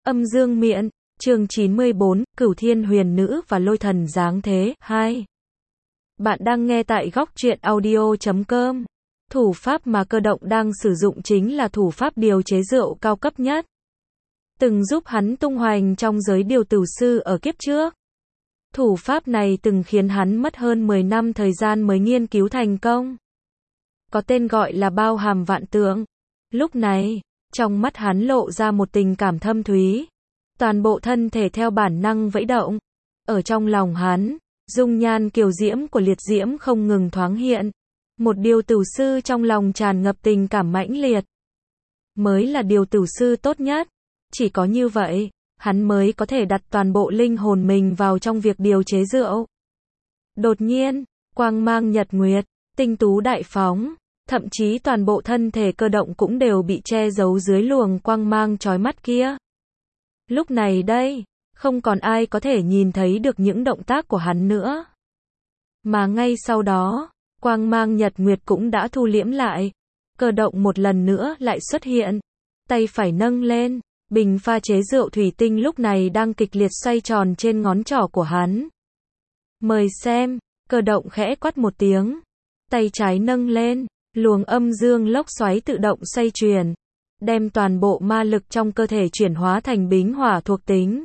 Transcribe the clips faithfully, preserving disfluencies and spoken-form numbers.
Âm dương miện, chương chín mươi bốn, Cửu Thiên Huyền Nữ và Lôi Thần Giáng Thế, hai. Bạn đang nghe tại góc truyện audio chấm com. Thủ pháp mà Cơ Động đang sử dụng chính là thủ pháp điều chế rượu cao cấp nhất, từng giúp hắn tung hoành trong giới điều tử sư ở kiếp trước. Thủ pháp này từng khiến hắn mất hơn mười năm thời gian mới nghiên cứu thành công. Có tên gọi là bao hàm vạn tượng. Lúc này, trong mắt hắn lộ ra một tình cảm thâm thúy. Toàn bộ thân thể theo bản năng vẫy động. Ở trong lòng hắn, dung nhan kiều diễm của liệt diễm không ngừng thoáng hiện. Một điều tử sư trong lòng tràn ngập tình cảm mãnh liệt. Mới là điều tử sư tốt nhất. Chỉ có như vậy, hắn mới có thể đặt toàn bộ linh hồn mình vào trong việc điều chế rượu. Đột nhiên, quang mang nhật nguyệt, tinh tú đại phóng, thậm chí toàn bộ thân thể Cơ Động cũng đều bị che giấu dưới luồng quang mang chói mắt kia. Lúc này đây, không còn ai có thể nhìn thấy được những động tác của hắn nữa. Mà ngay sau đó, quang mang nhật nguyệt cũng đã thu liễm lại. Cơ Động một lần nữa lại xuất hiện. Tay phải nâng lên, bình pha chế rượu thủy tinh lúc này đang kịch liệt xoay tròn trên ngón trỏ của hắn. Mời xem, Cơ Động khẽ quát một tiếng. Tay trái nâng lên, luồng âm dương lốc xoáy tự động xoay chuyển, đem toàn bộ ma lực trong cơ thể chuyển hóa thành bính hỏa thuộc tính.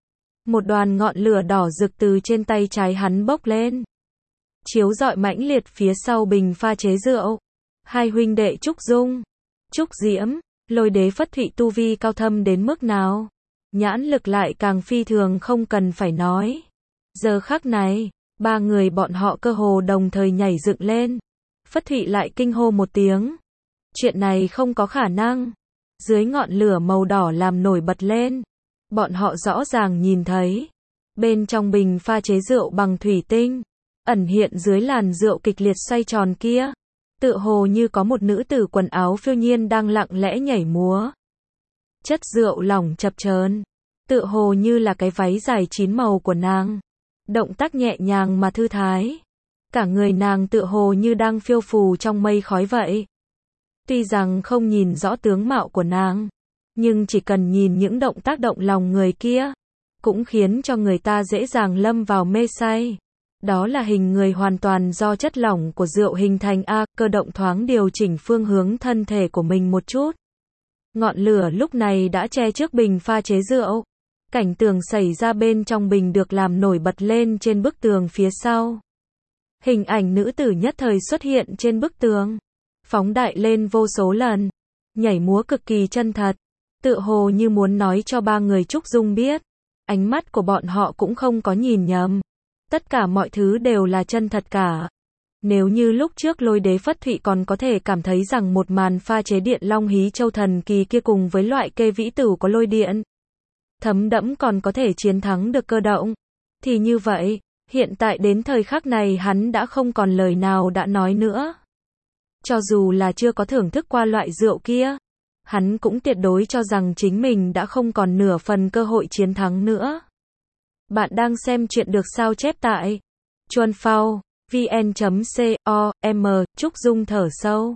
Một đoàn ngọn lửa đỏ rực từ trên tay trái hắn bốc lên, chiếu rọi mãnh liệt phía sau bình pha chế rượu. Hai huynh đệ Trúc Dung, Trúc Diễm, Lôi Đế Phất Thụy tu vi cao thâm đến mức nào, nhãn lực lại càng phi thường không cần phải nói. Giờ khắc này, ba người bọn họ cơ hồ đồng thời nhảy dựng lên. Phất Thụy lại kinh hô một tiếng. Chuyện này không có khả năng. Dưới ngọn lửa màu đỏ làm nổi bật lên, bọn họ rõ ràng nhìn thấy, bên trong bình pha chế rượu bằng thủy tinh, ẩn hiện dưới làn rượu kịch liệt xoay tròn kia, tựa hồ như có một nữ tử quần áo phiêu nhiên đang lặng lẽ nhảy múa. Chất rượu lỏng chập chờn, tựa hồ như là cái váy dài chín màu của nàng. Động tác nhẹ nhàng mà thư thái. Cả người nàng tựa hồ như đang phiêu phù trong mây khói vậy. Tuy rằng không nhìn rõ tướng mạo của nàng, nhưng chỉ cần nhìn những động tác động lòng người kia, cũng khiến cho người ta dễ dàng lâm vào mê say. Đó là hình người hoàn toàn do chất lỏng của rượu hình thành. A, Cơ Động thoáng điều chỉnh phương hướng thân thể của mình một chút. Ngọn lửa lúc này đã che trước bình pha chế rượu. Cảnh tường xảy ra bên trong bình được làm nổi bật lên trên bức tường phía sau. Hình ảnh nữ tử nhất thời xuất hiện trên bức tường, phóng đại lên vô số lần, nhảy múa cực kỳ chân thật, tựa hồ như muốn nói cho ba người Trúc Dung biết, ánh mắt của bọn họ cũng không có nhìn nhầm, tất cả mọi thứ đều là chân thật cả. Nếu như lúc trước Lôi Đế Phất Thụy còn có thể cảm thấy rằng một màn pha chế điện long hí châu thần kỳ kia cùng với loại kê vĩ tử có lôi điện thấm đẫm còn có thể chiến thắng được Cơ Động, thì như vậy, hiện tại đến thời khắc này hắn đã không còn lời nào đã nói nữa. Cho dù là chưa có thưởng thức qua loại rượu kia, hắn cũng tuyệt đối cho rằng chính mình đã không còn nửa phần cơ hội chiến thắng nữa. Bạn đang xem chuyện được sao chép tại chuan phao vn chấm com. Trúc Dung thở sâu,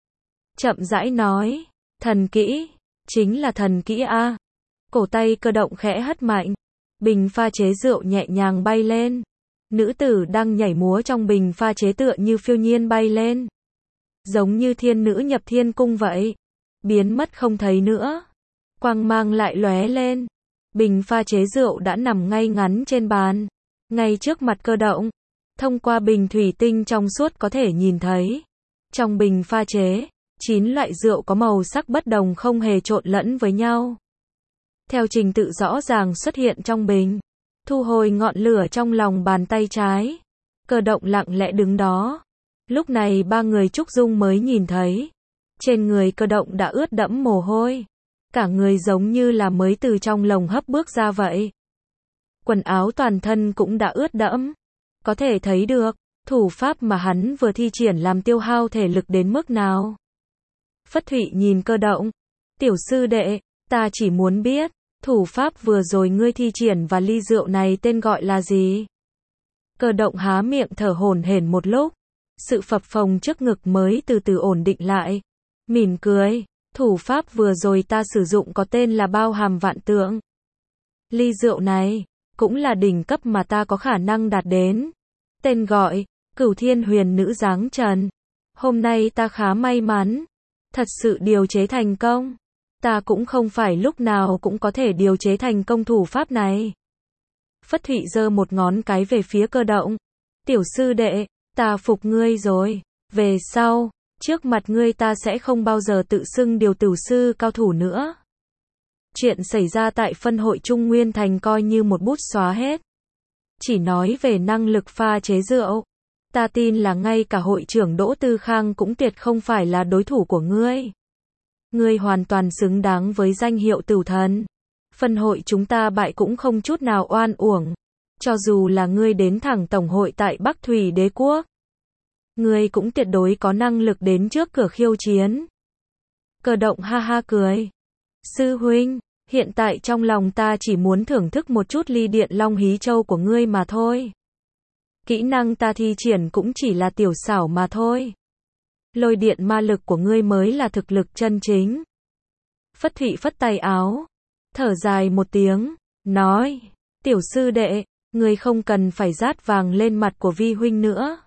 chậm rãi nói, thần kỹ, chính là thần kỹ a. Cổ tay Cơ Động khẽ hất mạnh, bình pha chế rượu nhẹ nhàng bay lên. Nữ tử đang nhảy múa trong bình pha chế tựa như phiêu nhiên bay lên, giống như thiên nữ nhập thiên cung vậy, biến mất không thấy nữa. Quang mang lại lóe lên, bình pha chế rượu đã nằm ngay ngắn trên bàn, ngay trước mặt Cơ Động. Thông qua bình thủy tinh trong suốt có thể nhìn thấy, trong bình pha chế, chín loại rượu có màu sắc bất đồng không hề trộn lẫn với nhau. Theo trình tự rõ ràng xuất hiện trong bình. Thu hồi ngọn lửa trong lòng bàn tay trái, Cơ Động lặng lẽ đứng đó. Lúc này ba người Trúc Dung mới nhìn thấy, trên người Cơ Động đã ướt đẫm mồ hôi, cả người giống như là mới từ trong lồng hấp bước ra vậy. Quần áo toàn thân cũng đã ướt đẫm, có thể thấy được, thủ pháp mà hắn vừa thi triển làm tiêu hao thể lực đến mức nào. Phất Thụy nhìn Cơ Động, tiểu sư đệ, ta chỉ muốn biết, thủ pháp vừa rồi ngươi thi triển và ly rượu này tên gọi là gì? Cơ Động há miệng thở hổn hển một lúc, sự phập phồng trước ngực mới từ từ ổn định lại, mỉm cười, thủ pháp vừa rồi ta sử dụng có tên là bao hàm vạn tượng, Ly rượu này cũng là đỉnh cấp mà ta có khả năng đạt đến. Tên gọi, Cửu Thiên Huyền Nữ Giáng Trần. Hôm nay ta khá may mắn, thật sự điều chế thành công. Ta cũng không phải lúc nào cũng có thể điều chế thành công thủ pháp này. Phất Thụy giơ một ngón cái về phía Cơ Động. Tiểu sư đệ, ta phục ngươi rồi. Về sau, trước mặt ngươi ta sẽ không bao giờ tự xưng điều tử sư cao thủ nữa. Chuyện xảy ra tại phân hội Trung Nguyên Thành coi như một bút xóa hết. Chỉ nói về năng lực pha chế rượu, ta tin là ngay cả hội trưởng Đỗ Tư Khang cũng tuyệt không phải là đối thủ của ngươi. Ngươi hoàn toàn xứng đáng với danh hiệu Tửu Thần. Phân hội chúng ta bại cũng không chút nào oan uổng. Cho dù là ngươi đến thẳng tổng hội tại Bắc Thủy Đế Quốc, ngươi cũng tuyệt đối có năng lực đến trước cửa khiêu chiến. Cơ Động ha ha cười. Sư huynh, hiện tại trong lòng ta chỉ muốn thưởng thức một chút ly điện Long Hí Châu của ngươi mà thôi. Kỹ năng ta thi triển cũng chỉ là tiểu xảo mà thôi. Lôi điện ma lực của ngươi mới là thực lực chân chính. Phất Thụy phất tay áo, thở dài một tiếng, nói, tiểu sư đệ, ngươi không cần phải rát vàng lên mặt của vi huynh nữa.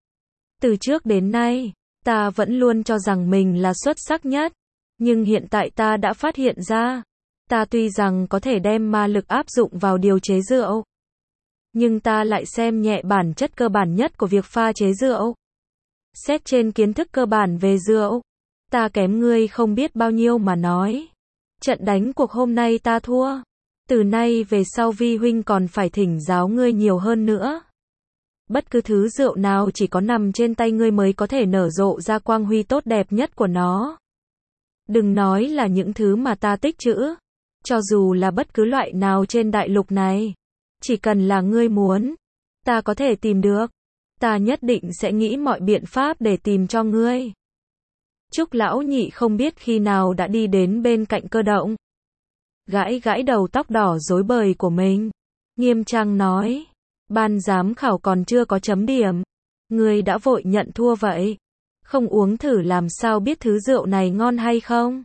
Từ trước đến nay, ta vẫn luôn cho rằng mình là xuất sắc nhất, nhưng hiện tại ta đã phát hiện ra, ta tuy rằng có thể đem ma lực áp dụng vào điều chế rượu, nhưng ta lại xem nhẹ bản chất cơ bản nhất của việc pha chế rượu. Xét trên kiến thức cơ bản về rượu, ta kém ngươi không biết bao nhiêu mà nói. Trận đánh cuộc hôm nay ta thua. Từ nay về sau vi huynh còn phải thỉnh giáo ngươi nhiều hơn nữa. Bất cứ thứ rượu nào chỉ có nằm trên tay ngươi mới có thể nở rộ ra quang huy tốt đẹp nhất của nó. Đừng nói là những thứ mà ta tích trữ. Cho dù là bất cứ loại nào trên đại lục này, chỉ cần là ngươi muốn, ta có thể tìm được. Ta nhất định sẽ nghĩ mọi biện pháp để tìm cho ngươi. Trúc lão nhị không biết khi nào đã đi đến bên cạnh Cơ Động. Gãi gãi đầu tóc đỏ rối bời của mình. Nghiêm trang nói. Ban giám khảo còn chưa có chấm điểm. Ngươi đã vội nhận thua vậy. Không uống thử làm sao biết thứ rượu này ngon hay không?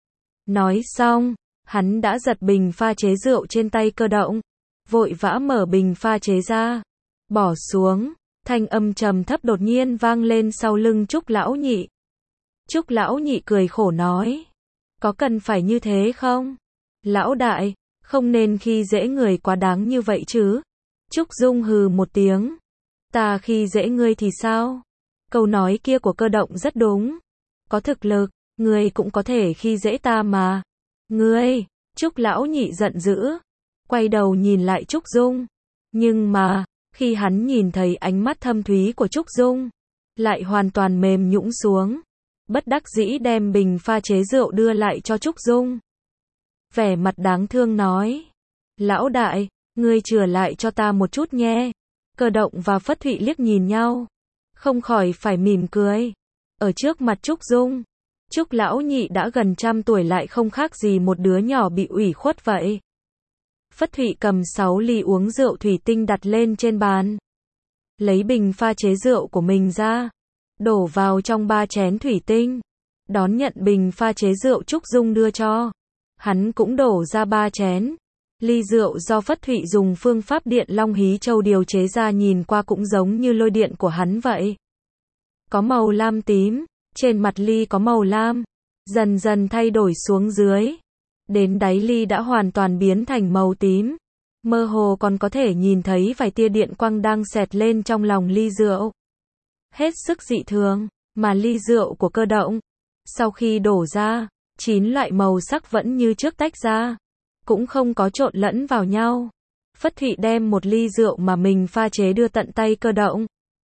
Nói xong, hắn đã giật bình pha chế rượu trên tay Cơ Động. Vội vã mở bình pha chế ra. Bỏ xuống. Thanh âm trầm thấp đột nhiên vang lên sau lưng Trúc lão nhị. Trúc lão nhị cười khổ nói. Có cần phải như thế không? Lão đại, không nên khi dễ người quá đáng như vậy chứ. Trúc Dung hừ một tiếng. Ta khi dễ ngươi thì sao? Câu nói kia của Cơ Động rất đúng. Có thực lực, ngươi cũng có thể khi dễ ta mà. Ngươi, Trúc lão nhị giận dữ. Quay đầu nhìn lại Trúc Dung. Nhưng mà, khi hắn nhìn thấy ánh mắt thâm thúy của Trúc Dung, lại hoàn toàn mềm nhũn xuống. Bất đắc dĩ đem bình pha chế rượu đưa lại cho Trúc Dung. Vẻ mặt đáng thương nói. Lão đại, ngươi chừa lại cho ta một chút nhé. Cơ Động và Phất Thụy liếc nhìn nhau. Không khỏi phải mỉm cười. Ở trước mặt Trúc Dung, Trúc lão nhị đã gần trăm tuổi lại không khác gì một đứa nhỏ bị ủy khuất vậy. Phất Thụy cầm sáu ly uống rượu thủy tinh đặt lên trên bàn. Lấy bình pha chế rượu của mình ra. Đổ vào trong ba chén thủy tinh. Đón nhận bình pha chế rượu Trúc Dung đưa cho. Hắn cũng đổ ra ba chén. Ly rượu do Phất Thụy dùng phương pháp điện Long Hí Châu điều chế ra nhìn qua cũng giống như lôi điện của hắn vậy. Có màu lam tím. Trên mặt ly có màu lam. Dần dần thay đổi xuống dưới. Đến đáy ly đã hoàn toàn biến thành màu tím. Mơ hồ còn có thể nhìn thấy vài tia điện quang đang xẹt lên trong lòng ly rượu. Hết sức dị thường, mà ly rượu của Cơ Động, sau khi đổ ra, chín loại màu sắc vẫn như trước tách ra, cũng không có trộn lẫn vào nhau. Phất Thụy đem một ly rượu mà mình pha chế đưa tận tay Cơ Động.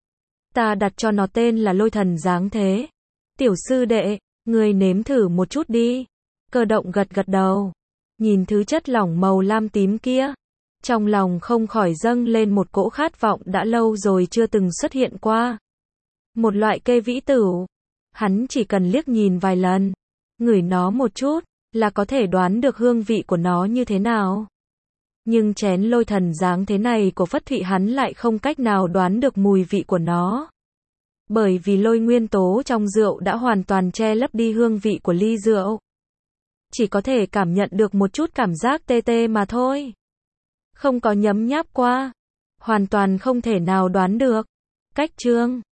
Ta đặt cho nó tên là Lôi Thần Giáng Thế. Tiểu sư đệ, ngươi nếm thử một chút đi. Cơ Động gật gật đầu. Nhìn thứ chất lỏng màu lam tím kia. Trong lòng không khỏi dâng lên một cỗ khát vọng đã lâu rồi chưa từng xuất hiện qua. Một loại cây vĩ tửu. Hắn chỉ cần liếc nhìn vài lần, ngửi nó một chút, là có thể đoán được hương vị của nó như thế nào. Nhưng chén Lôi Thần Giáng Thế này của Phất Thụy hắn lại không cách nào đoán được mùi vị của nó. Bởi vì lôi nguyên tố trong rượu đã hoàn toàn che lấp đi hương vị của ly rượu. Chỉ có thể cảm nhận được một chút cảm giác tê tê mà thôi. Không có nhấm nháp qua. Hoàn toàn không thể nào đoán được. Cách chương